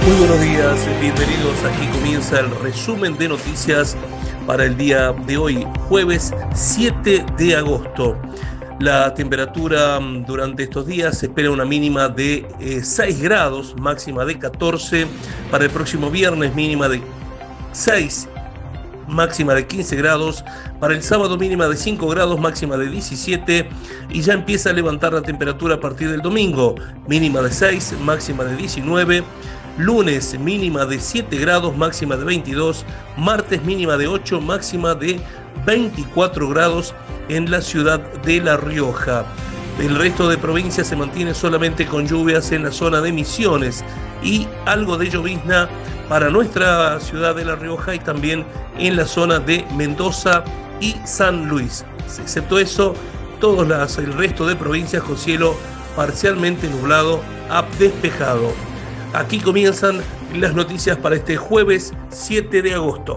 Muy buenos días, bienvenidos. Aquí comienza el resumen de noticias para el día de hoy, jueves 7 de agosto. La temperatura durante estos días se espera una mínima de 6 grados, máxima de 14. Para el próximo viernes, mínima de 6, máxima de 15 grados. Para el sábado, mínima de 5 grados, máxima de 17. Y ya empieza a levantar la temperatura a partir del domingo, mínima de 6, máxima de 19. Lunes mínima de 7 grados, máxima de 22. Martes mínima de 8, máxima de 24 grados en la ciudad de La Rioja. El resto de provincias se mantiene solamente con lluvias en la zona de Misiones y algo de llovizna para nuestra ciudad de La Rioja y también en la zona de Mendoza y San Luis. Excepto eso, el resto de provincias con cielo parcialmente nublado a despejado. Aquí comienzan las noticias para este jueves 7 de agosto.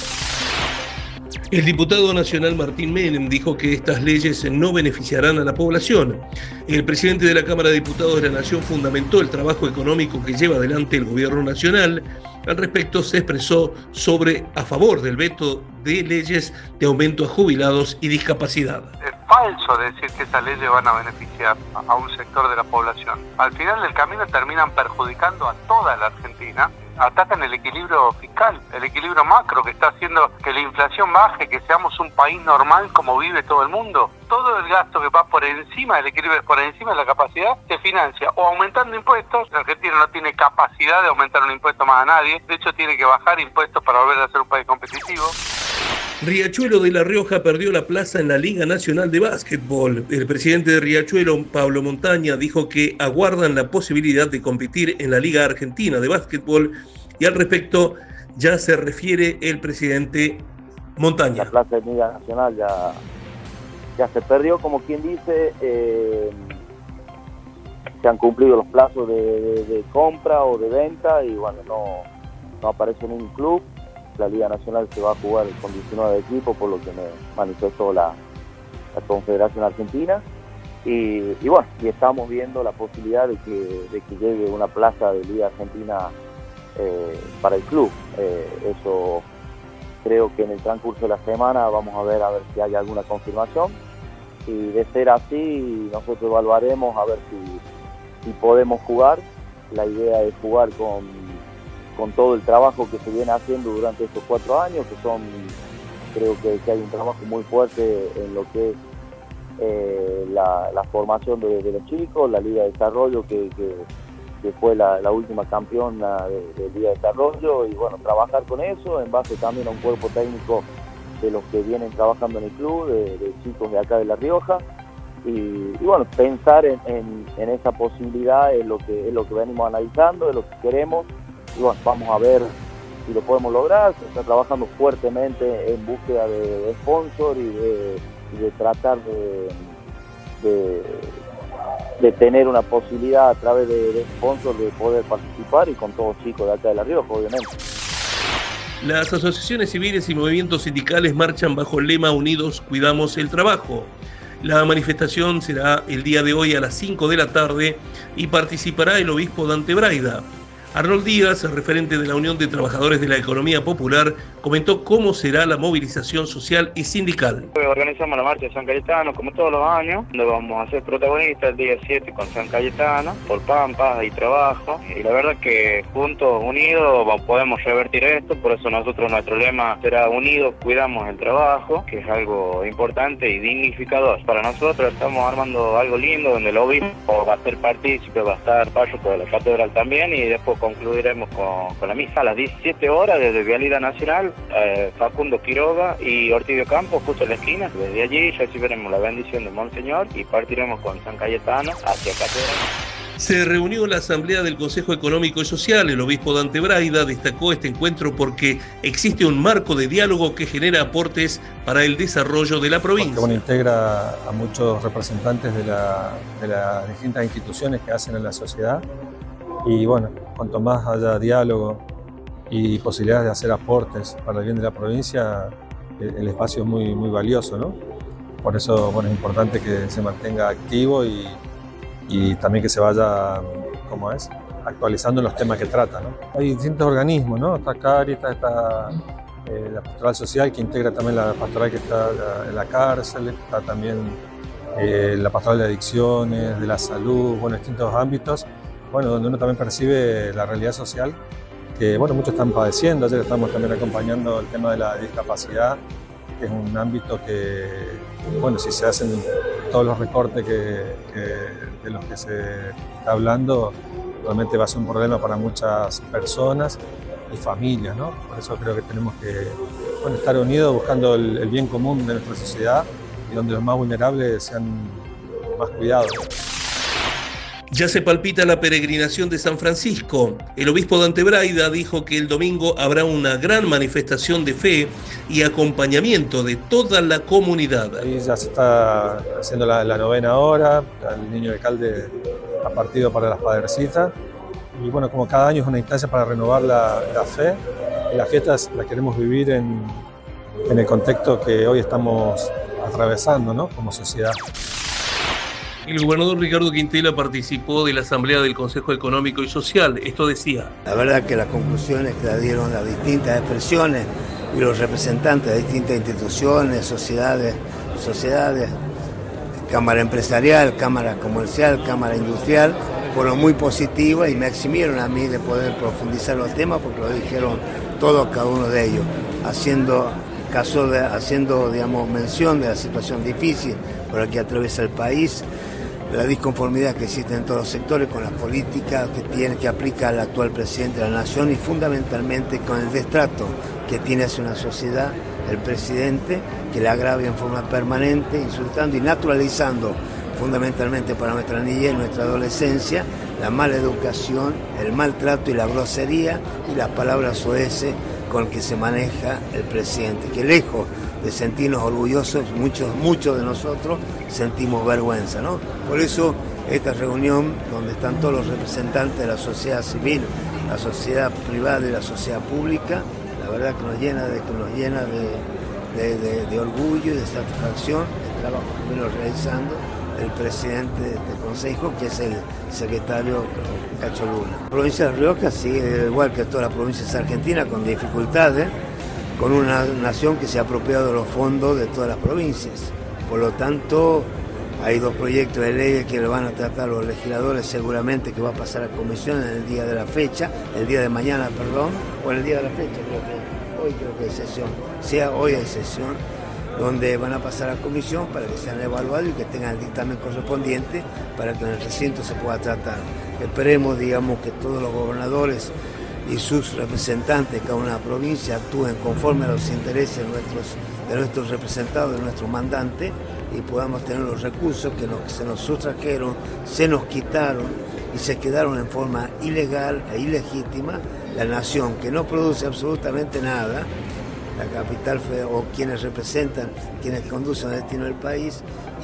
El diputado nacional Martín Menem dijo que estas leyes no beneficiarán a la población. El presidente de la Cámara de Diputados de la Nación fundamentó el trabajo económico que lleva adelante el gobierno nacional. Al respecto se expresó a favor del veto de leyes de aumento a jubilados y discapacidad. Es falso decir que esas leyes van a beneficiar a un sector de la población. Al final del camino terminan perjudicando a toda la Argentina. Atacan el equilibrio fiscal, el equilibrio macro que está haciendo que la inflación baje, que seamos un país normal como vive todo el mundo. Todo el gasto que va por encima del equilibrio, por encima de la capacidad, se financia o aumentando impuestos. La Argentina no tiene capacidad de aumentar un impuesto más a nadie. De hecho, tiene que bajar impuestos para volver a ser un país competitivo. Riachuelo de La Rioja perdió la plaza en la Liga Nacional de Básquetbol. El presidente de Riachuelo, Pablo Montaña, dijo que aguardan la posibilidad de competir en la Liga Argentina de Básquetbol y al respecto ya se refiere el presidente Montaña. La plaza de Liga Nacional ya se perdió, como quien dice. Se han cumplido los plazos de compra o de venta y bueno, no aparece ningún club. La Liga Nacional se va a jugar con 19 equipos, por lo que me manifestó la Confederación Argentina. Y bueno, y estamos viendo la posibilidad de que llegue una plaza de Liga Argentina para el club. Eso creo que en el transcurso de la semana vamos a ver si hay alguna confirmación. Y de ser así, nosotros evaluaremos a ver si podemos jugar. La idea es jugar con todo el trabajo que se viene haciendo durante estos 4 años, creo que hay un trabajo muy fuerte en lo que es la formación de los chicos, la Liga de Desarrollo que fue la última campeona de Liga de Desarrollo, y bueno, trabajar con eso en base también a un cuerpo técnico de los que vienen trabajando en el club, de chicos de acá de La Rioja, y bueno, pensar en esa posibilidad es lo que venimos analizando, es lo que queremos. Y bueno, vamos a ver si lo podemos lograr. Se está trabajando fuertemente en búsqueda de sponsor y de tratar de tener una posibilidad a través de sponsor de poder participar, y con todos chicos de acá de La Rioja, obviamente. Las asociaciones civiles y movimientos sindicales marchan bajo el lema Unidos Cuidamos el Trabajo. La manifestación será el día de hoy a las 5 de la tarde y participará el obispo Dante Braida. Arnold Díaz, el referente de la Unión de Trabajadores de la Economía Popular, comentó cómo será la movilización social y sindical. Organizamos la marcha de San Cayetano como todos los años, donde vamos a ser protagonistas el día 7 con San Cayetano, por Pampa y trabajo. Y la verdad que juntos, unidos, podemos revertir esto. Por eso nuestro lema será Unidos Cuidamos el Trabajo, que es algo importante y dignificador. Para nosotros estamos armando algo lindo, donde el obispo va a ser partícipe, va a estar párroco de la catedral también, y después concluiremos con la misa a las 17 horas desde Vialidad Nacional, Facundo Quiroga y Ortidio Campos, justo en la esquina. Desde allí recibiremos la bendición de Monseñor y partiremos con San Cayetano hacia Catedral. Se reunió la Asamblea del Consejo Económico y Social. El obispo Dante Braida destacó este encuentro porque existe un marco de diálogo que genera aportes para el desarrollo de la provincia. Porque, integra a muchos representantes de las distintas instituciones que hacen en la sociedad. Y bueno, cuanto más haya diálogo y posibilidades de hacer aportes para el bien de la provincia, el espacio es muy, muy valioso, ¿no? Por eso, bueno, es importante que se mantenga activo y también que se vaya, actualizando los temas que trata, ¿no? Hay distintos organismos, ¿no? Está Cáritas, está la pastoral social, que integra también la pastoral que está en la cárcel, está también la pastoral de adicciones, de la salud, bueno, distintos ámbitos, bueno, donde uno también percibe la realidad social que, bueno, muchos están padeciendo. Ayer estamos también acompañando el tema de la discapacidad, que es un ámbito que, bueno, si se hacen todos los recortes de los que se está hablando, realmente va a ser un problema para muchas personas y familias, ¿no? Por eso creo que tenemos que, bueno, estar unidos buscando el bien común de nuestra sociedad y donde los más vulnerables sean más cuidados. Ya se palpita la peregrinación de San Francisco. El obispo de Antebraida dijo que el domingo habrá una gran manifestación de fe y acompañamiento de toda la comunidad. Ahí ya se está haciendo la 9ª hora, el niño alcalde ha partido para las Padrecitas. Y bueno, como cada año es una instancia para renovar la fe, y las fiestas las queremos vivir en el contexto que hoy estamos atravesando, ¿no? Como sociedad. El gobernador Ricardo Quintela participó de la asamblea del Consejo Económico y Social. Esto decía: la verdad que las conclusiones que dieron las distintas expresiones y los representantes de distintas instituciones, sociedades, Cámara Empresarial, Cámara Comercial, Cámara Industrial, fueron muy positivas y me eximieron a mí de poder profundizar los temas porque lo dijeron todos, cada uno de ellos, haciendo digamos, mención de la situación difícil por la que atraviesa el país, la disconformidad que existe en todos los sectores con las políticas que aplica el actual presidente de la Nación y fundamentalmente con el destrato que tiene hacia una sociedad el presidente, que le agravia en forma permanente, insultando y naturalizando fundamentalmente para nuestra niñez y nuestra adolescencia la mala educación, el maltrato y la grosería y las palabras soeces con que se maneja el presidente, que lejos de sentirnos orgullosos, muchos de nosotros sentimos vergüenza, ¿no? Por eso esta reunión, donde están todos los representantes de la sociedad civil, la sociedad privada y la sociedad pública, la verdad que nos llena de orgullo y de satisfacción el trabajo que vino realizando el presidente de este consejo, que es el secretario Cacho Luna. La provincia de Rioja sigue igual que todas las provincias argentinas, con dificultades, con una nación que se ha apropiado de los fondos de todas las provincias. Por lo tanto, hay 2 proyectos de ley que lo van a tratar los legisladores, seguramente que va a pasar a comisión en el día de la fecha, el día de mañana, perdón, o el día de la fecha, hoy creo que hay sesión, hoy hay sesión, donde van a pasar a comisión para que sean evaluados y que tengan el dictamen correspondiente para que en el recinto se pueda tratar. Esperemos, digamos, que todos los gobernadores y sus representantes de cada una de las provincias actúen conforme a los intereses de nuestros representados, de nuestros mandantes, y podamos tener los recursos que se nos sustrajeron, se nos quitaron y se quedaron en forma ilegal e ilegítima. La nación que no produce absolutamente nada, la capital o quienes representan, quienes conducen el destino del país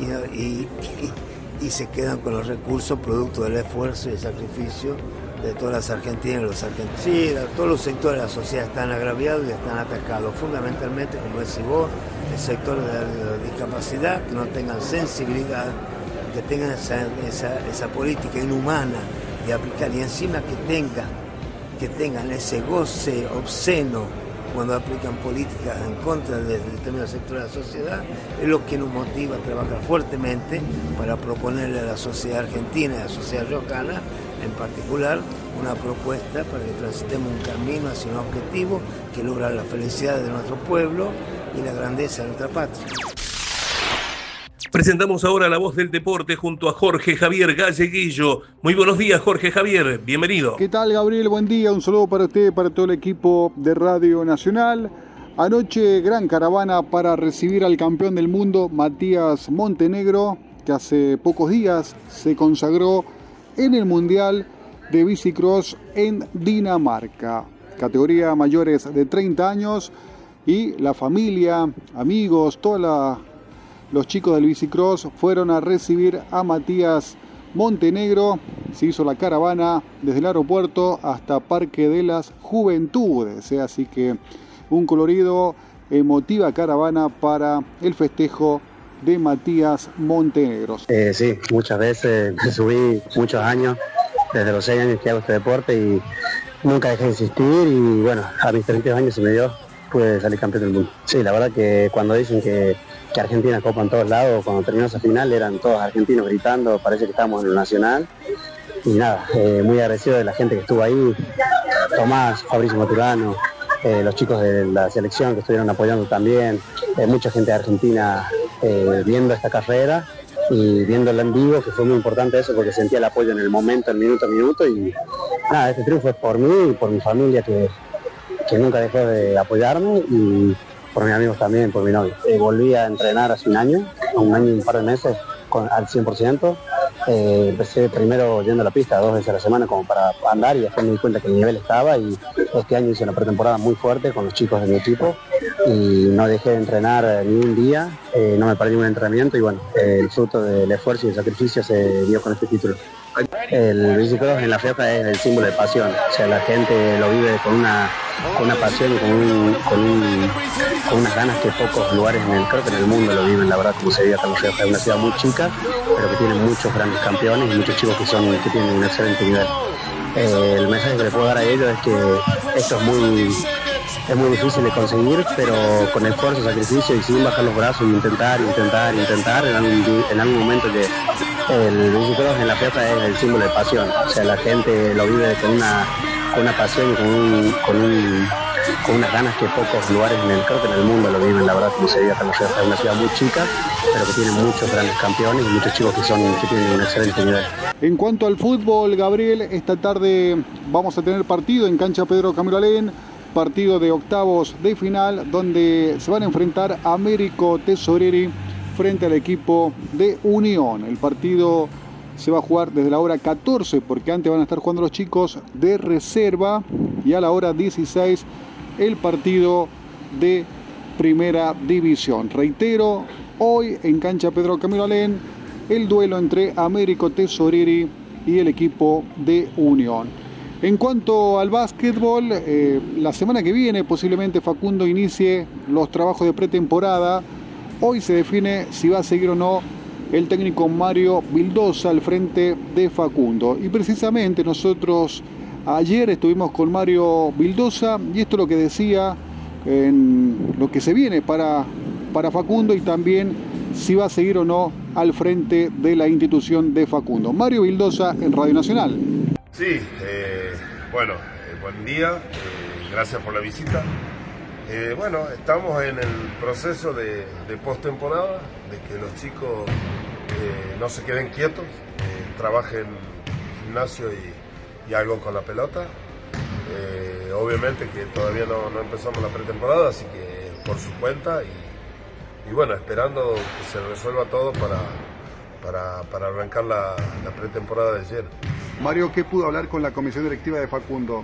y se quedan con los recursos producto del esfuerzo y el sacrificio de todas las argentinas y los argentinos. Sí, todos los sectores de la sociedad están agraviados y están atacados, fundamentalmente, como decís vos, el sector de la discapacidad, que no tengan sensibilidad, que tengan esa política inhumana de aplicar, y encima que tengan ese goce obsceno cuando aplican políticas en contra de determinados sectores de la sociedad, es lo que nos motiva a trabajar fuertemente para proponerle a la sociedad argentina y a la sociedad riojana, en particular, una propuesta para que transitemos un camino hacia un objetivo que logra la felicidad de nuestro pueblo y la grandeza de nuestra patria. Presentamos ahora La Voz del Deporte junto a Jorge Javier Galleguillo. Muy buenos días, Jorge Javier, bienvenido. ¿Qué tal, Gabriel? Buen día, un saludo para usted, para todo el equipo de Radio Nacional. Anoche, gran caravana para recibir al campeón del mundo, Matías Montenegro, que hace pocos días se consagró en el Mundial de Bicicross en Dinamarca. Categoría mayores de 30 años y la familia, amigos, los chicos del bicicross fueron a recibir a Matías Montenegro. Se hizo la caravana desde el aeropuerto hasta Parque de las Juventudes. Así que un colorido, emotiva caravana para el festejo de Matías Montenegro. Sí, muchas veces me subí, muchos años. desde los 6 años que hago este deporte y nunca dejé de insistir y bueno, a mis 32 años se me dio, pude salir campeón del mundo. Sí, la verdad que cuando dicen que Argentina copa en todos lados, cuando terminó esa final eran todos argentinos gritando, parece que estábamos en el Nacional. Y nada, muy agradecido de la gente que estuvo ahí, Tomás, Fabricio Maturano, los chicos de la selección que estuvieron apoyando también, mucha gente de Argentina viendo esta carrera y viéndola en vivo, que fue muy importante eso porque sentía el apoyo en el momento, el minuto a minuto y nada, este triunfo es por mí y por mi familia que nunca dejó de apoyarme y por mis amigos también, por mi novio. Volví a entrenar hace un año y un par de meses al 100%. Empecé primero yendo a la pista 2 veces a la semana como para andar y después me di cuenta que el nivel estaba y este año hice una pretemporada muy fuerte con los chicos de mi equipo y no dejé de entrenar ni un día, no me perdí un entrenamiento y bueno, el fruto del esfuerzo y el sacrificio se dio con este título. El bicicross en La Rioja es el símbolo de pasión, o sea, la gente lo vive con una pasión y con unas ganas que pocos lugares creo que en el mundo lo viven, la verdad, como se vive acá en La Rioja. Es una ciudad muy chica, pero que tiene muchos grandes campeones y muchos chicos que tienen un excelente nivel. El mensaje que le puedo dar a ellos es que esto es muy difícil de conseguir, pero con esfuerzo, sacrificio y sin bajar los brazos y intentar, en algún momento que el bicicross en La Rioja es el símbolo de pasión, o sea, la gente lo vive con una pasión y con unas ganas que pocos lugares creo que en el mundo lo viven, la verdad, como se vive acá en La Rioja. Es una ciudad muy chica, pero que tiene muchos grandes campeones y muchos chicos que tienen un excelente nivel. En cuanto al fútbol, Gabriel, esta tarde vamos a tener partido en cancha Pedro Camilo Alén, partido de octavos de final, donde se van a enfrentar Américo Tesoreri frente al equipo de Unión. El partido se va a jugar desde la hora 14, porque antes van a estar jugando los chicos de reserva, y a la hora 16 el partido de primera división. Reitero, hoy en cancha Pedro Camilo Alén, el duelo entre Américo Tesoreri y el equipo de Unión. En cuanto al básquetbol, la semana que viene posiblemente Facundo inicie los trabajos de pretemporada. Hoy se define si va a seguir o no el técnico Mario Vildosa al frente de Facundo. Y precisamente nosotros ayer estuvimos con Mario Vildosa y esto es lo que decía en lo que se viene para Facundo y también si va a seguir o no al frente de la institución de Facundo. Mario Vildosa en Radio Nacional. Sí, buen día, gracias por la visita. Estamos en el proceso de postemporada, de que los chicos no se queden quietos, trabajen gimnasio y algo con la pelota. Obviamente que todavía no empezamos la pretemporada, así que por su cuenta y esperando que se resuelva todo para arrancar la pretemporada de ayer. Mario, ¿qué pudo hablar con la comisión directiva de Facundo?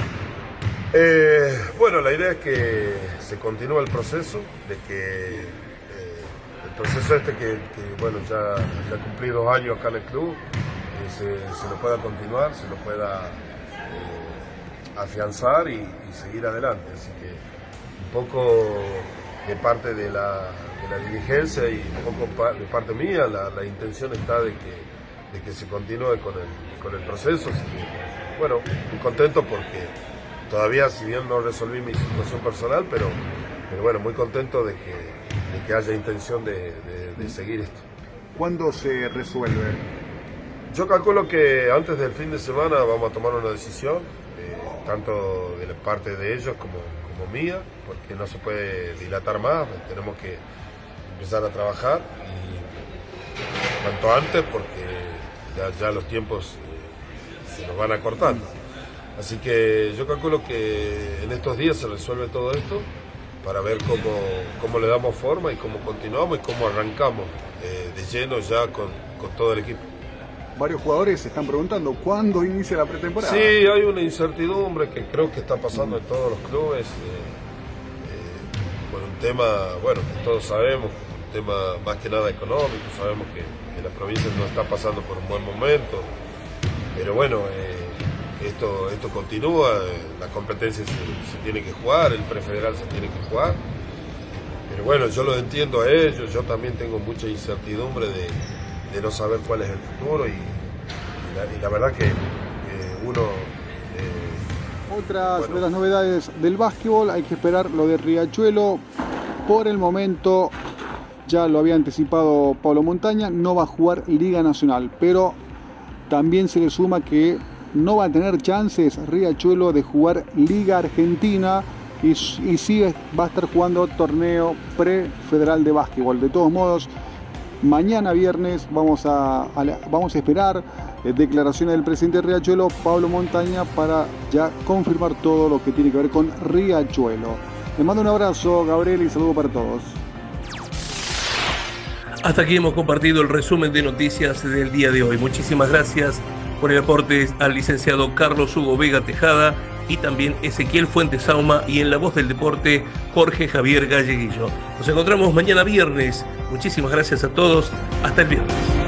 La idea es que se continúe el proceso, de que el proceso que ya cumplí 2 años acá en el club, se lo pueda continuar, se lo pueda afianzar y seguir adelante. Así que un poco de parte de la dirigencia y un poco de parte mía, la intención está de que se continúe con el proceso. Así que, muy contento porque todavía, si bien no resolví mi situación personal, pero muy contento de que haya intención de seguir esto. ¿Cuándo se resuelve? Yo calculo que antes del fin de semana vamos a tomar una decisión, tanto de la parte de ellos como mía, porque no se puede dilatar más, tenemos que empezar a trabajar y cuanto antes, porque ya los tiempos se nos van acortando. Así que yo calculo que en estos días se resuelve todo esto para ver cómo le damos forma y cómo continuamos y cómo arrancamos de lleno ya con todo el equipo. Varios jugadores se están preguntando ¿cuándo inicia la pretemporada? Sí, hay una incertidumbre que creo que está pasando en todos los clubes por un tema, que todos sabemos, un tema más que nada económico. Sabemos que la provincia no está pasando por un buen momento, pero esto continúa, la competencia se tiene que jugar, el prefederal se tiene que jugar, pero yo lo entiendo a ellos, yo también tengo mucha incertidumbre de no saber cuál es el futuro y la verdad que uno... Otras de las novedades del básquetbol, hay que esperar lo de Riachuelo. Por el momento, ya lo había anticipado Pablo Montaña, no va a jugar Liga Nacional, pero también se le suma que no va a tener chances Riachuelo de jugar Liga Argentina y sí va a estar jugando torneo pre-federal de básquetbol. De todos modos, mañana viernes vamos a esperar declaraciones del presidente de Riachuelo, Pablo Montaña, para ya confirmar todo lo que tiene que ver con Riachuelo. Les mando un abrazo, Gabriel, y saludo para todos. Hasta aquí hemos compartido el resumen de noticias del día de hoy. Muchísimas gracias por el aporte al licenciado Carlos Hugo Vega Tejada y también Ezequiel Fuentes Sauma, y en la voz del deporte Jorge Javier Galleguillo. Nos encontramos mañana viernes. Muchísimas gracias a todos. Hasta el viernes.